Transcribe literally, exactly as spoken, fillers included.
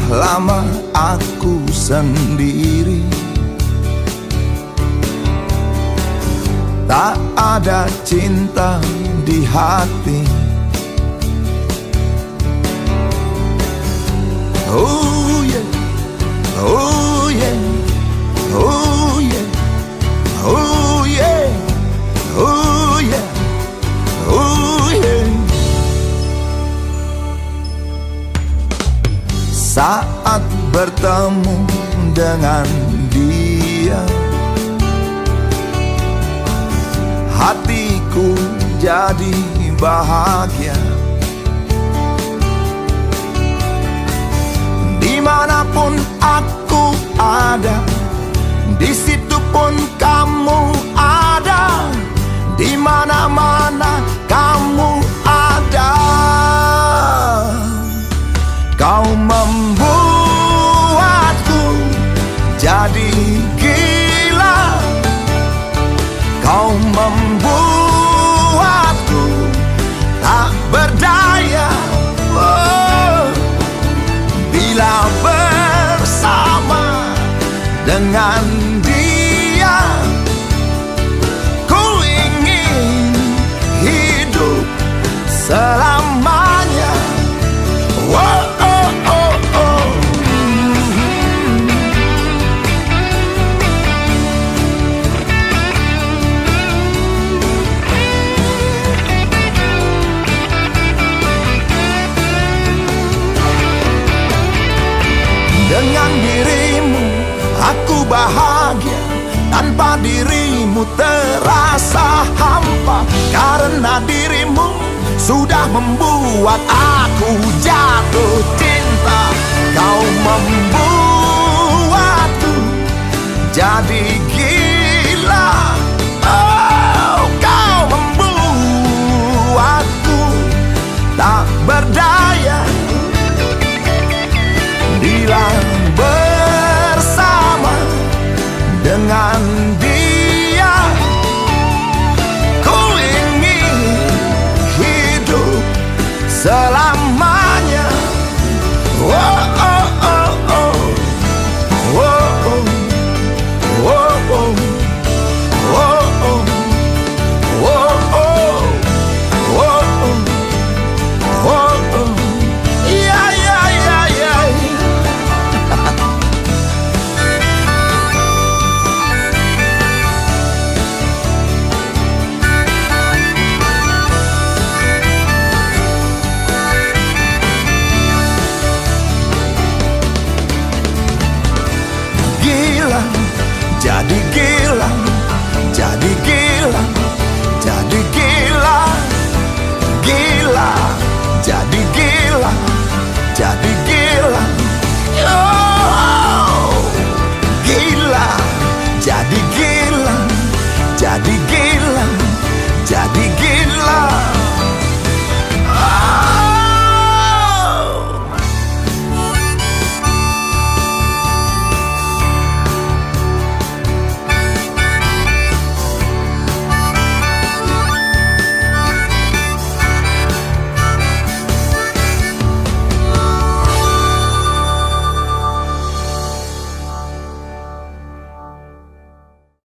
lama aku sendiri, tak ada cinta di hati. Oh yeah, oh yeah, oh yeah, oh yeah, oh yeah, oh yeah. Saat bertemu dengan dia, hatiku jadi bahagia. Dimanapun aku ada, di situ pun kamu ada. Di mana-mana kamu ada. Kau membuatku jadi gila. Kau membuatku tak berdaya. Oh, bila bersama dengan dia, ku ingin hidup selamanya. Oh, oh, oh, oh. Dengan dirimu aku bahagia, tanpa dirimu terasa hampa. Karena dirimu sudah membuat aku jatuh cinta. Kau membuatku jadi gila. Oh, kau membuatku tak berdaya. Bila bersama dengan dia, ku ingin hidup selamanya. Oh, oh.